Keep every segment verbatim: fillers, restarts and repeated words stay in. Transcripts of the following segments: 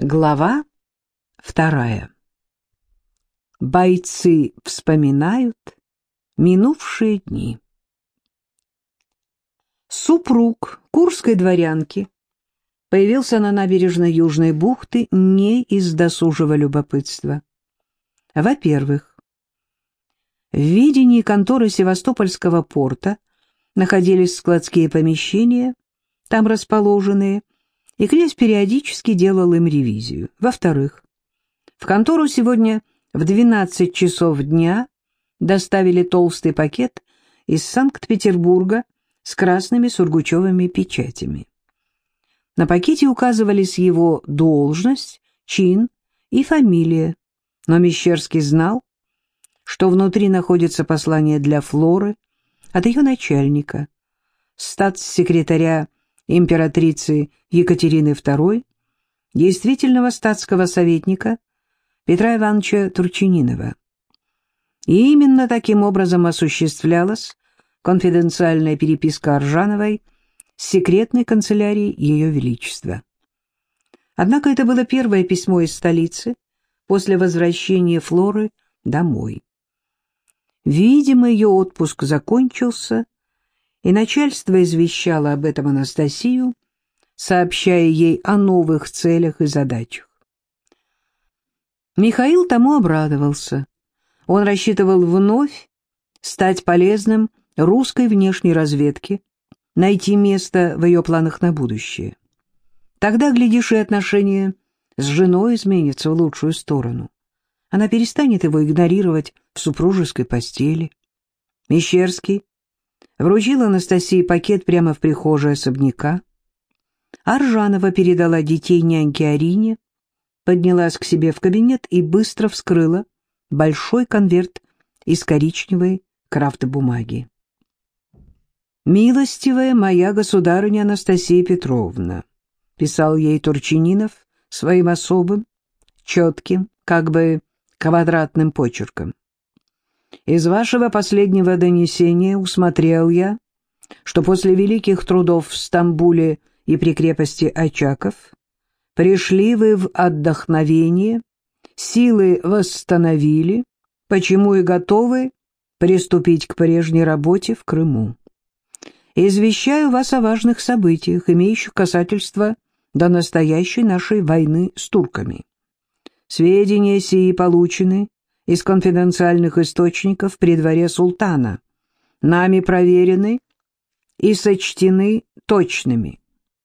Глава вторая. Бойцы вспоминают минувшие дни. Супруг курской дворянки появился на набережной Южной бухты не из досужего любопытства. Во-первых, в ведении конторы Севастопольского порта находились складские помещения, там расположенные, и князь периодически делал им ревизию. Во-вторых, в контору сегодня в двенадцать часов дня доставили толстый пакет из Санкт-Петербурга с красными сургучевыми печатями. На пакете указывались его должность, чин и фамилия, но Мещерский знал, что внутри находится послание для Флоры от ее начальника, статс-секретаря императрицы Екатерины второй, действительного статского советника Петра Ивановича Турчининова. И именно таким образом осуществлялась конфиденциальная переписка Аржановой с секретной канцелярией Ее Величества. Однако это было первое письмо из столицы после возвращения Флоры домой. Видимо, ее отпуск закончился, и начальство извещало об этом Анастасию, сообщая ей о новых целях и задачах. Михаил тому обрадовался. Он рассчитывал вновь стать полезным русской внешней разведке, найти место в ее планах на будущее. Тогда, глядишь, и отношения с женой изменятся в лучшую сторону. Она перестанет его игнорировать в супружеской постели. Мещерский вручил Анастасии пакет прямо в прихожей особняка. Аржанова передала детей няньке Арине, поднялась к себе в кабинет и быстро вскрыла большой конверт из коричневой крафт-бумаги. «Милостивая моя государыня Анастасия Петровна», — писал ей Турчининов своим особым, четким, как бы квадратным почерком. «Из вашего последнего донесения усмотрел я, что после великих трудов в Стамбуле и при крепости Очаков пришли вы в отдохновение, силы восстановили, почему и готовы приступить к прежней работе в Крыму. Извещаю вас о важных событиях, имеющих касательство до настоящей нашей войны с турками. Сведения сии получены из конфиденциальных источников при дворе султана, нами проверены и сочтены точными.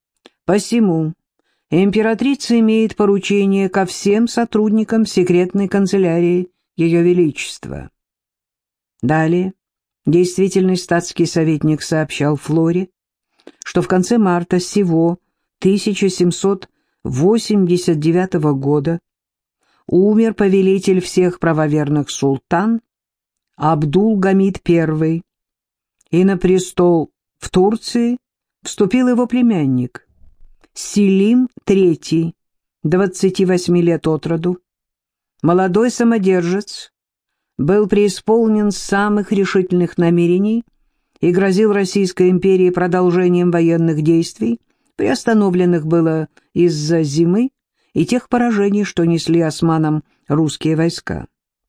Посему императрица имеет поручение ко всем сотрудникам секретной канцелярии Ее Величества». Далее действительный статский советник сообщал Флоре, что в конце марта сего тысяча семьсот восемьдесят девятого года умер повелитель всех правоверных султан Абдул-Гамид I, и на престол в Турции вступил его племянник Селим третий, двадцати восьми лет от роду. Молодой самодержец был преисполнен самых решительных намерений и грозил Российской империи продолжением военных действий, приостановленных было из-за зимы и тех поражений, что несли османам русские войска.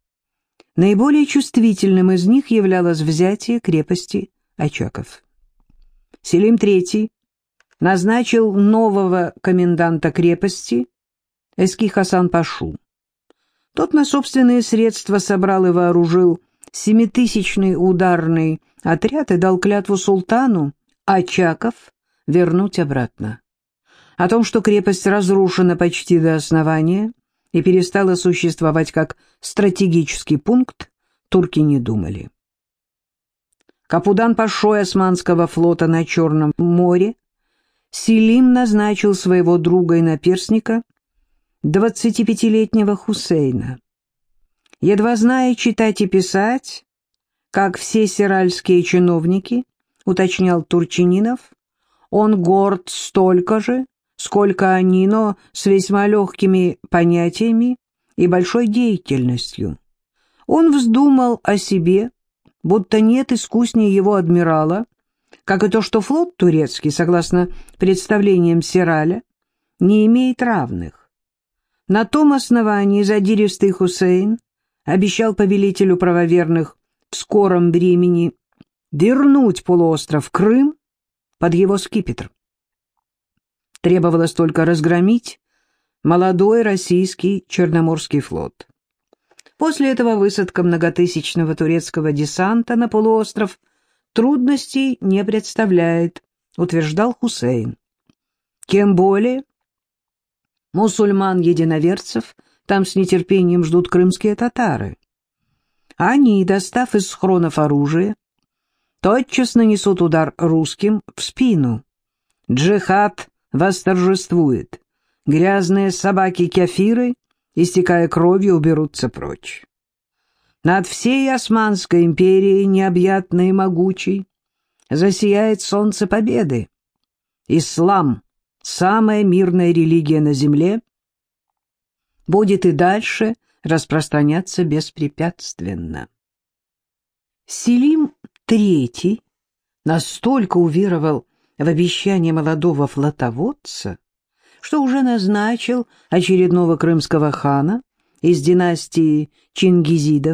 Наиболее чувствительным из них являлось взятие крепости Очаков. Селим третий назначил нового коменданта крепости Эски Хасан-пашу. Тот на собственные средства собрал и вооружил семитысячный ударный отряд и дал клятву султану Очаков вернуть обратно. О том, что крепость разрушена почти до основания и перестала существовать как стратегический пункт, турки не думали. Капудан-пашой османского флота на Черном море Селим назначил своего друга и наперсника, двадцатипятилетнего Хусейна. Едва зная читать и писать, как все сиральские чиновники, уточнял Турчининов, он горд столько же, сколько они, но с весьма легкими понятиями и большой деятельностью. Он вздумал о себе, будто нет искуснее его адмирала, как и то, что флот турецкий, согласно представлениям Сираля, не имеет равных. На том основании задиристый Хусейн обещал повелителю правоверных в скором времени вернуть полуостров Крым под его скипетр. Требовалось только разгромить молодой российский Черноморский флот. После этого высадка многотысячного турецкого десанта на полуостров трудностей не представляет, утверждал Хусейн. Тем более мусульман-единоверцев там с нетерпением ждут крымские татары. Они, достав из схронов оружие, тотчас нанесут удар русским в спину. Джихад восторжествует. Грязные собаки-кафиры, истекая кровью, уберутся прочь. Над всей Османской империей, необъятной и могучей, засияет солнце победы. Ислам, самая мирная религия на земле, будет и дальше распространяться беспрепятственно. Селим третий настолько уверовал в обещание молодого флотоводца, что уже назначил очередного крымского хана из династии чингизидов.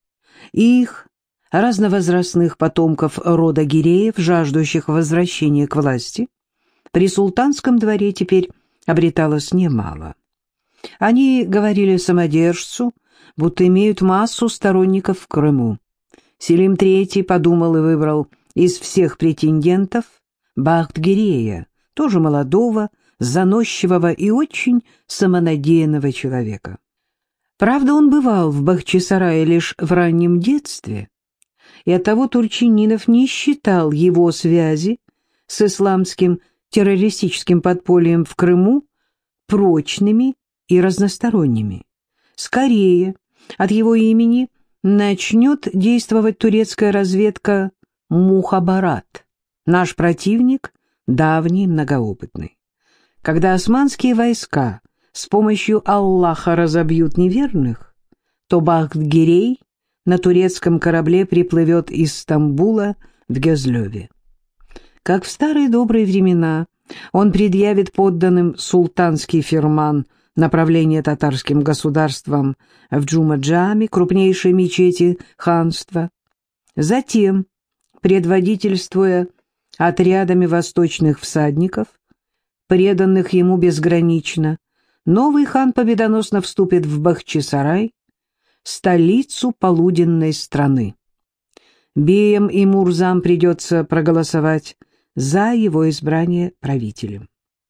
Их разновозрастных потомков рода Гиреев, жаждущих возвращения к власти, при султанском дворе теперь обреталось немало. Они говорили самодержцу, будто имеют массу сторонников в Крыму. Селим третий подумал и выбрал из всех претендентов Бахт-Гирея, тоже молодого, заносчивого и очень самонадеянного человека. Правда, он бывал в Бахчисарае лишь в раннем детстве, и оттого Турчининов не считал его связи с исламским террористическим подпольем в Крыму прочными и разносторонними. Скорее, от его имени начнет действовать турецкая разведка Мухабарат, наш противник, давний, многоопытный. Когда османские войска с помощью Аллаха разобьют неверных, то Бахт-Гирей на турецком корабле приплывет из Стамбула в Гязлёве. Как в старые добрые времена, он предъявит подданным султанский фирман направление татарским государствам в Джумаджаме, крупнейшей мечети ханства. Затем, предводительствуя отрядами восточных всадников, преданных ему безгранично, новый хан победоносно вступит в Бахчисарай, столицу полуденной страны. Беям и Мурзам придется проголосовать за его избрание правителем.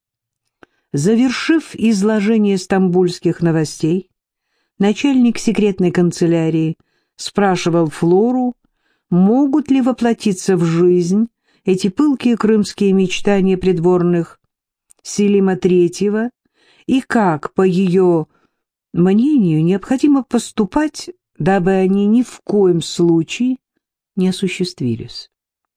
Завершив изложение стамбульских новостей, начальник секретной канцелярии спрашивал Флору, могут ли воплотиться в жизнь эти пылкие крымские мечтания придворных Селима третьего и как, по ее мнению, необходимо поступать, дабы они ни в коем случае не осуществились.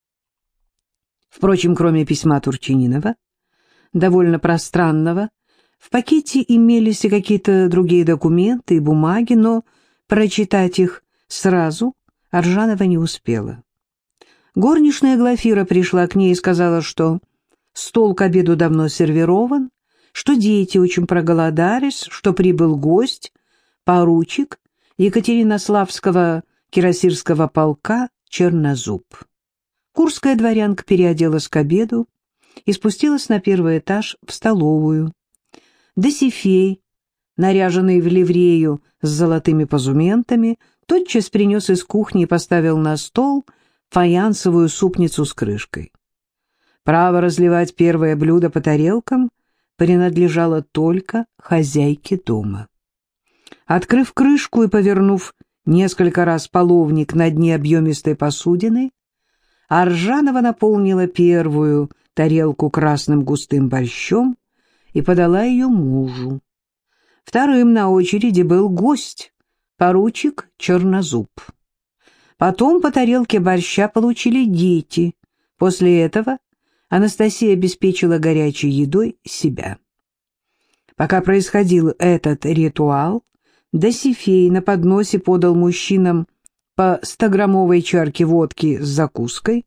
Впрочем, кроме письма Турчининова, довольно пространного, в пакете имелись и какие-то другие документы и бумаги, но прочитать их сразу Аржанова не успела. Горничная Глафира пришла к ней и сказала, что стол к обеду давно сервирован, что дети очень проголодались, что прибыл гость, поручик Екатеринославского кирасирского полка Чернозуб. Курская дворянка переоделась к обеду и спустилась на первый этаж в столовую. Досифей, наряженный в ливрею с золотыми позументами, тотчас принес из кухни и поставил на стол фаянсовую супницу с крышкой. Право разливать первое блюдо по тарелкам принадлежало только хозяйке дома. Открыв крышку и повернув несколько раз половник на дне объемистой посудины, Аржанова наполнила первую тарелку красным густым борщом и подала ее мужу. Вторым на очереди был гость, поручик Чернозуб. Потом по тарелке борща получили дети. После этого Анастасия обеспечила горячей едой себя. Пока происходил этот ритуал, Досифей на подносе подал мужчинам по стограммовой чарке водки с закуской,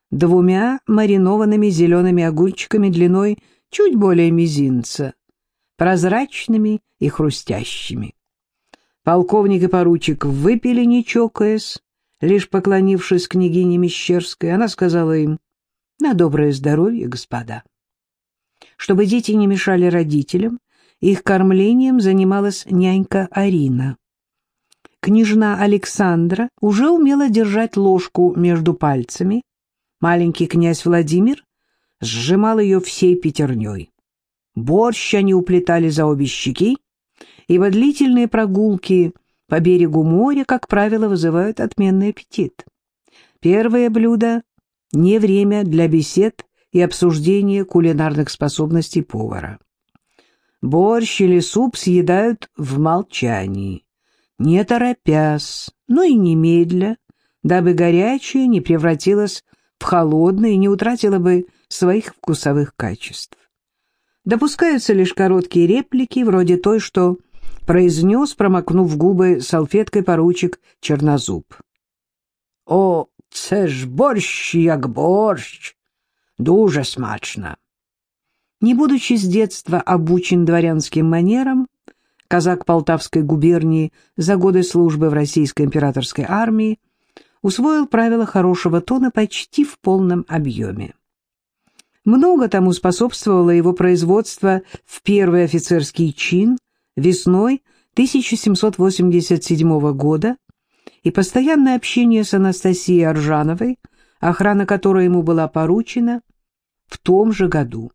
двумя маринованными зелеными огурчиками длиной чуть более мизинца, прозрачными и хрустящими. Полковник и поручик выпили, не чокаясь, лишь поклонившись княгине Мещерской. Она сказала им: «На доброе здоровье, господа». Чтобы дети не мешали родителям, их кормлением занималась нянька Арина. Княжна Александра уже умела держать ложку между пальцами. Маленький князь Владимир сжимал ее всей пятерней. Борщ они уплетали за обе щеки, ибо длительные прогулки по берегу моря, как правило, вызывают отменный аппетит. Первое блюдо — не время для бесед и обсуждения кулинарных способностей повара. Борщ или суп съедают в молчании, не торопясь, но и немедля, дабы горячее не превратилось в холодное и не утратило бы своих вкусовых качеств. Допускаются лишь короткие реплики, вроде той, что произнес, промокнув губы салфеткой, поручик Чернозуб. «О, це ж борщ, як борщ! Дуже смачно!» Не будучи с детства обучен дворянским манерам, казак Полтавской губернии за годы службы в российской императорской армии усвоил правила хорошего тона почти в полном объеме. Много тому способствовало его производство в первый офицерский чин весной тысяча семьсот восемьдесят седьмого года и постоянное общение с Анастасией Аржановой, охрана которой ему была поручена в том же году.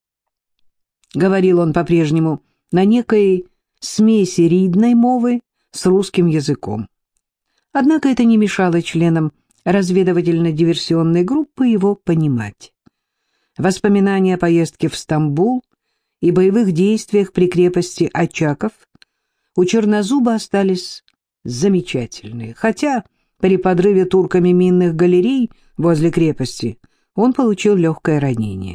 Говорил он по-прежнему на некой смеси ридной мовы с русским языком. Однако это не мешало членам разведывательно-диверсионной группы его понимать. Воспоминания о поездке в Стамбул и боевых действиях при крепости Очаков у Чернозуба остались замечательные, хотя при подрыве турками минных галерей возле крепости он получил легкое ранение.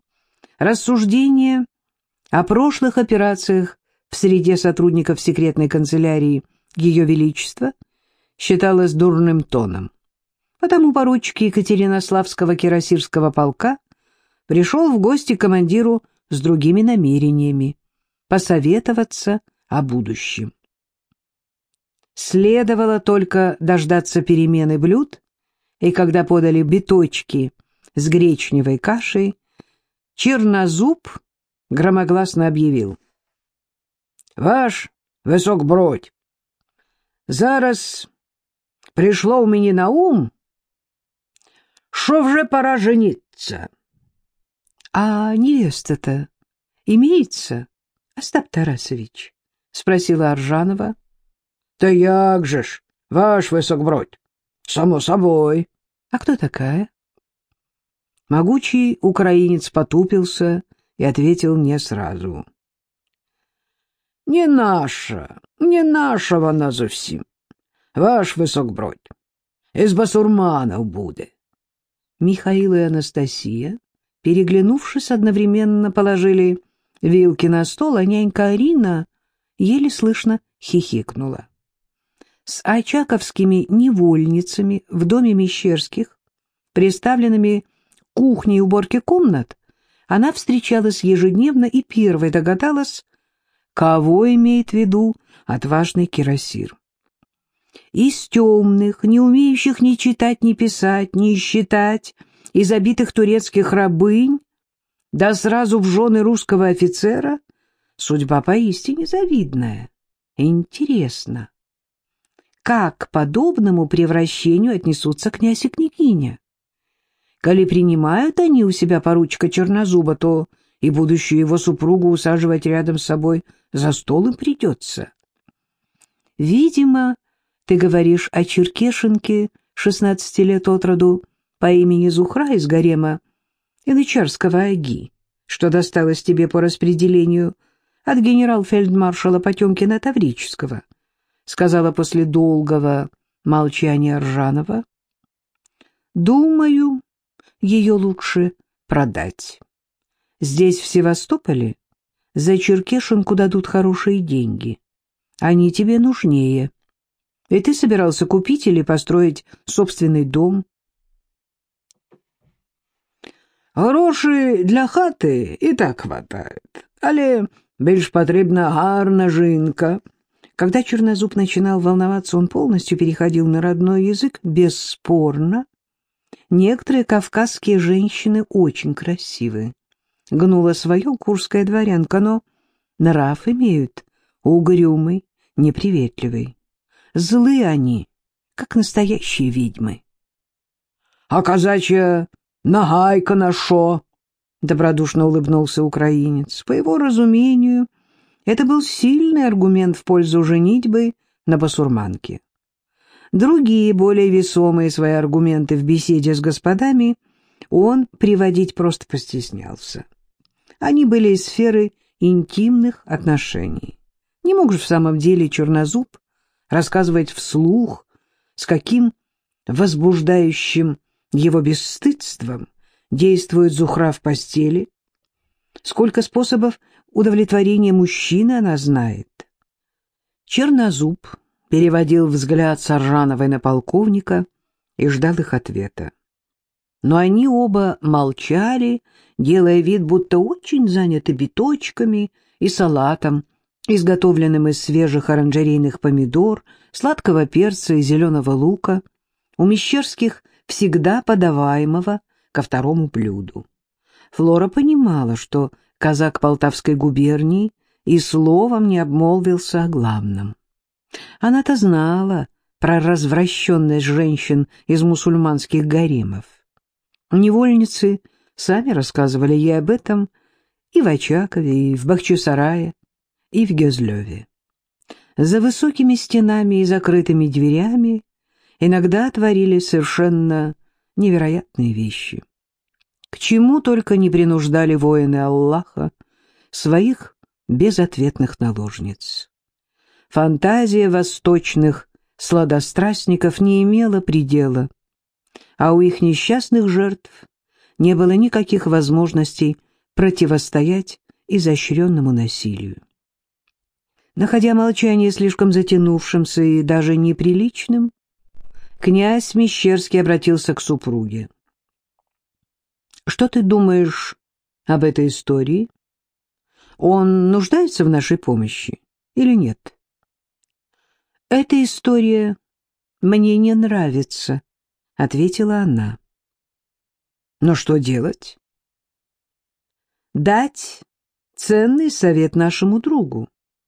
Рассуждения о прошлых операциях в среде сотрудников секретной канцелярии Ее Величества считалось дурным тоном. Потому поручик Екатеринославского кирасирского полка пришел в гости к командиру с другими намерениями — посоветоваться о будущем. Следовало только дождаться перемены блюд, и когда подали биточки с гречневой кашей, Чернозуб громогласно объявил: «Ваш високбродь, зараз пришло у меня на ум, что вже пора жениться». «А невеста-то имеется, Остап Тарасович?» — спросила Аржанова. «Да як же ж, ваш високбродь, само собой». «А кто такая?» Могучий украинец потупился и ответил не сразу. «Не наша, не наша вона зовсім, ваш високбродь, из басурманов буде». Михаил и Анастасия, переглянувшись, одновременно положили вилки на стол, а нянька Арина еле слышно хихикнула. С очаковскими невольницами в доме Мещерских, приставленными кухней и уборке комнат, она встречалась ежедневно и первой догадалась, кого имеет в виду отважный кирасир. Из темных, не умеющих ни читать, ни писать, ни считать, из забитых турецких рабынь, да сразу в жены русского офицера, судьба поистине завидная. Интересно, как к подобному превращению отнесутся князь и княгиня? Коли принимают они у себя поручика Чернозуба, то и будущую его супругу усаживать рядом с собой за стол им придется. Видимо, ты говоришь о черкешенке шестнадцати лет от роду по имени Зухра из гарема янычарского аги, что досталось тебе по распределению от генерал-фельдмаршала Потемкина Таврического, сказала после долгого молчания Аржанова. Думаю, ее лучше продать. Здесь, в Севастополе, за черкешенку дадут хорошие деньги. Они тебе нужнее. И ты собирался купить или построить собственный дом? Гроши для хаты и так хватает. Але Більш потрібна гарна жінка». Когда Чернозуб начинал волноваться, он полностью переходил на родной язык. Бесспорно, некоторые кавказские женщины очень красивы. Гнула свое курская дворянка, но нрав имеют угрюмый, неприветливый. Злы они, как настоящие ведьмы. — А казачья нагайка на шо? — добродушно улыбнулся украинец. По его разумению, это был сильный аргумент в пользу женитьбы на басурманке. Другие, более весомые свои аргументы в беседе с господами он приводить просто постеснялся. Они были из сферы интимных отношений. Не мог же в самом деле Чернозуб рассказывать вслух, с каким возбуждающим его бесстыдством действует Зухра в постели, сколько способов удовлетворения мужчины она знает. Чернозуб переводил взгляд Саржановой на полковника и ждал их ответа. Но они оба молчали, делая вид, будто очень заняты биточками и салатом, изготовленным из свежих оранжерейных помидор, сладкого перца и зеленого лука, у Мещерских всегда подаваемого ко второму блюду. Флора понимала, что казак Полтавской губернии и словом не обмолвился о главном. Она-то знала про развращенность женщин из мусульманских гаремов. Невольницы сами рассказывали ей об этом и в Очакове, и в Бахчисарае, и в Гезлеве. За высокими стенами и закрытыми дверями иногда творились совершенно невероятные вещи. К чему только не принуждали воины Аллаха своих безответных наложниц. Фантазия восточных сладострастников не имела предела, а у их несчастных жертв не было никаких возможностей противостоять изощренному насилию. Находя молчание слишком затянувшимся и даже неприличным, князь Мещерский обратился к супруге. «Что ты думаешь об этой истории? Он нуждается в нашей помощи или нет?» «Эта история мне не нравится», — ответила она. «Но что делать?» «Дать ценный совет нашему другу.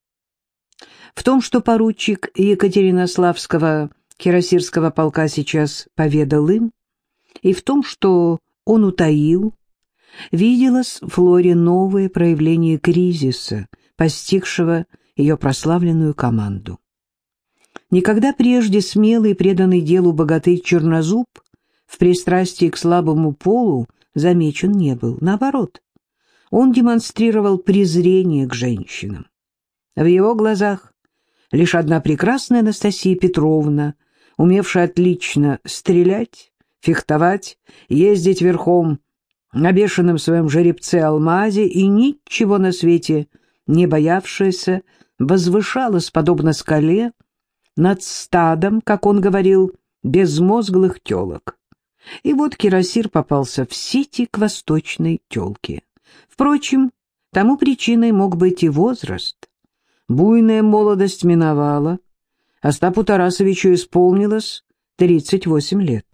В том, что поручик Екатеринославского кирасирского полка сейчас поведал им, и в том, что он утаил, виделось Флоре новое проявление кризиса, постигшего ее прославленную команду. Никогда прежде смелый и преданный делу богатырь Чернозуб в пристрастии к слабому полу замечен не был. Наоборот, он демонстрировал презрение к женщинам. В его глазах лишь одна прекрасная Анастасия Петровна, умевшая отлично стрелять, фехтовать, ездить верхом на бешеном своем жеребце Алмазе и ничего на свете не боявшаяся, возвышалась, подобно скале, над стадом, как он говорил, безмозглых телок. И вот Кирасир попался в сети к восточной телке. Впрочем, тому причиной мог быть и возраст. Буйная молодость миновала, Остапу Тарасовичу исполнилось тридцать восемь лет.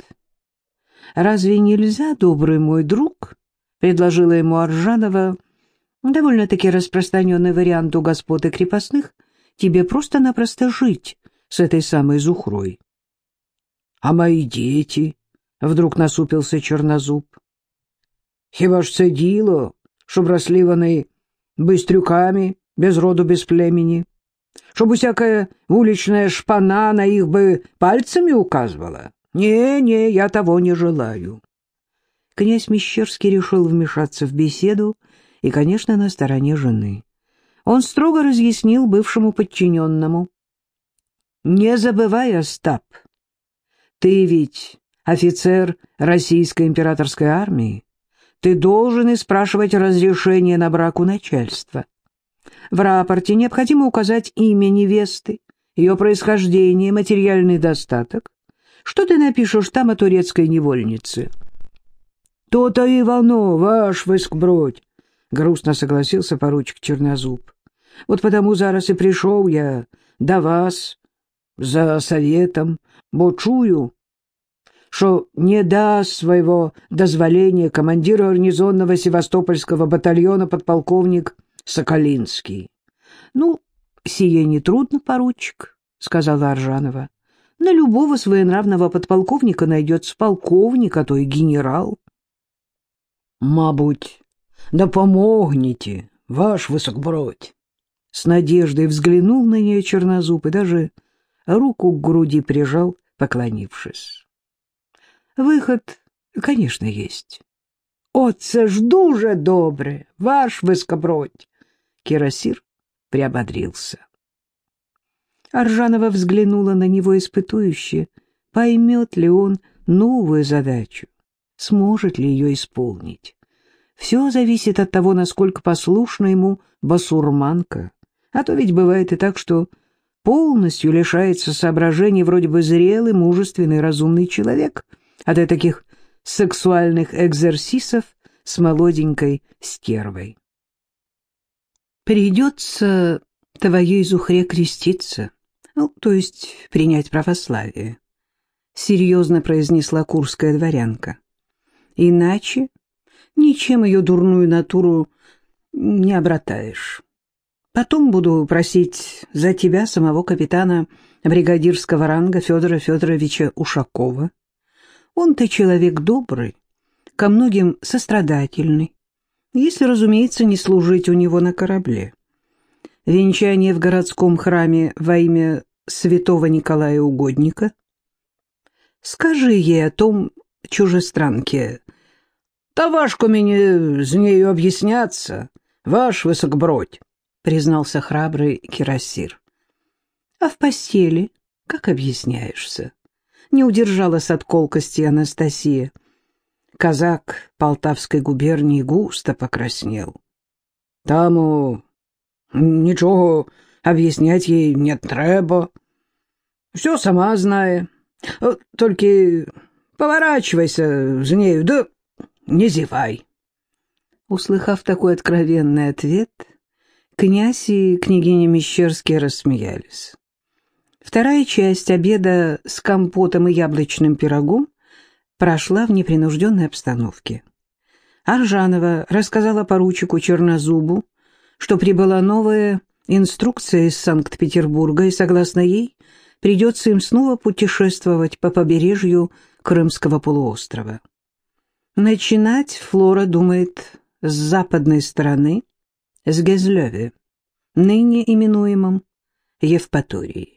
«Разве нельзя, добрый мой друг?» — предложила ему Аржанова, довольно-таки распространенный вариант у господ и крепостных, «тебе просто-напросто жить с этой самой Зухрой». «А мои дети?» — вдруг насупился Чернозуб. «Хіба ж це діло, щоб росли вони бистрюками, без роду, без племени? Щоб усякая уличная шпана на их бы пальцами указывала? Не-не, я того не желаю». Князь Мещерский решил вмешаться в беседу и, конечно, на стороне жены. Он строго разъяснил бывшему подчиненному. «Не забывай, Остап, ты ведь офицер Российской императорской армии. Ты должен и спрашивать разрешение на брак у начальства. В рапорте необходимо указать имя невесты, ее происхождение, материальный достаток. Что ты напишешь там о турецкой невольнице?» «То-то и воно, ваш выскбродь», — грустно согласился поручик Чернозуб. Вот потому зараз и пришел я до вас за советом, бо чую, что не даст своего дозволения командиру гарнизонного севастопольского батальона подполковник Соколинский. — Ну, сие нетрудно, поручик, — сказала Аржанова. — На любого своенравного подполковника найдется полковник, а то и генерал. — Мабуть, да помогните, ваш высокобродь. С надеждой взглянул на нее Чернозуб и даже руку к груди прижал, поклонившись. Выход, конечно, есть. — Оце ж дуже добре, ваш высокобродь. Кирасир приободрился. Аржанова взглянула на него испытующе. Поймет ли он новую задачу? Сможет ли ее исполнить? Все зависит от того, насколько послушна ему басурманка. А то ведь бывает и так, что полностью лишается соображений вроде бы зрелый, мужественный, разумный человек от таких сексуальных экзерсисов с молоденькой стервой. «Придется твоей Зухре креститься, ну, то есть принять православие», — серьезно произнесла курская дворянка. «Иначе ничем ее дурную натуру не обратаешь. Потом буду просить за тебя самого капитана бригадирского ранга Федора Федоровича Ушакова. Он-то человек добрый, ко многим сострадательный, если, разумеется, не служить у него на корабле. Венчание в городском храме во имя святого Николая Угодника. Скажи ей о том чужестранке. Та важко мне з нею объясняться, ваш высокобродь, признался храбрый Кирасир. А в постели как объясняешься? Не удержалась от колкости Анастасия. Казак Полтавской губернии густо покраснел. Таму нічого объяснять ей не треба. Все сама знає. Только поворачивайся с нею, да не зевай. Услыхав такой откровенный ответ, князь и княгиня Мещерские рассмеялись. Вторая часть обеда с компотом и яблочным пирогом прошла в непринужденной обстановке. Аржанова рассказала поручику Чернозубу, что прибыла новая инструкция из Санкт-Петербурга, и, согласно ей, придется им снова путешествовать по побережью Крымского полуострова. Начинать Флора думает с западной стороны, с Гезлёве, ныне именуемым Евпаторией.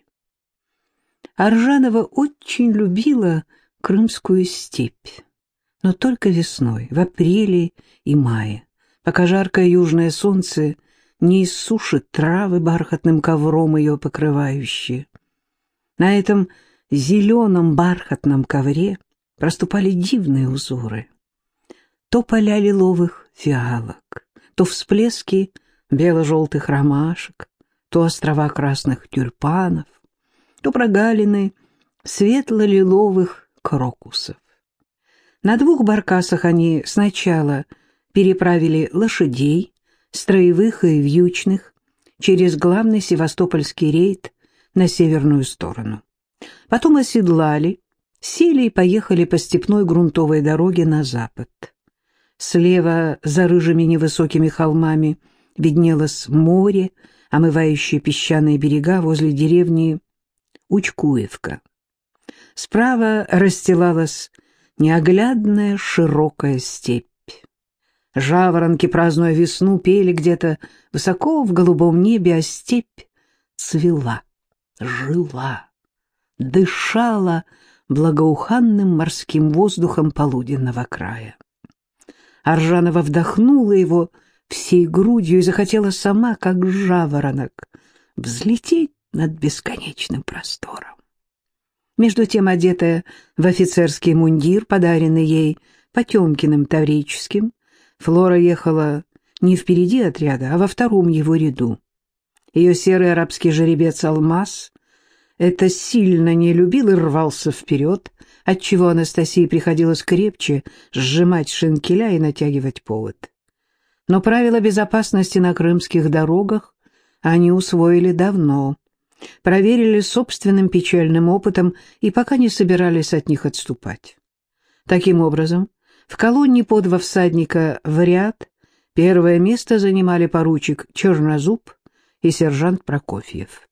Аржанова очень любила Крымскую степь, но только весной, в апреле и мае, пока жаркое южное солнце не иссушит травы бархатным ковром ее покрывающие. На этом зеленом бархатном ковре проступали дивные узоры. То поля лиловых фиалок, то всплески бело-желтых ромашек, то острова красных тюльпанов, то прогалины светло-лиловых крокусов. На двух баркасах они сначала переправили лошадей, строевых и вьючных, через главный севастопольский рейд на северную сторону. Потом оседлали, сели и поехали по степной грунтовой дороге на запад. Слева, за рыжими невысокими холмами, виднелось море, омывающее песчаные берега возле деревни Учкуевка. Справа расстилалась неоглядная широкая степь. Жаворонки, празднуя весну, пели где-то высоко в голубом небе, а степь цвела, жила, дышала благоуханным морским воздухом полуденного края. Аржанова вдохнула его всей грудью и захотела сама, как жаворонок, взлететь над бесконечным простором. Между тем, одетая в офицерский мундир, подаренный ей Потемкиным Таврическим, Флора ехала не впереди отряда, а во втором его ряду. Ее серый арабский жеребец Алмаз это сильно не любил и рвался вперед, отчего Анастасии приходилось крепче сжимать шинкеля и натягивать повод. Но правила безопасности на крымских дорогах они усвоили давно, проверили собственным печальным опытом и пока не собирались от них отступать. Таким образом, в колонне по два всадника в ряд первое место занимали поручик Чернозуб и сержант Прокофьев.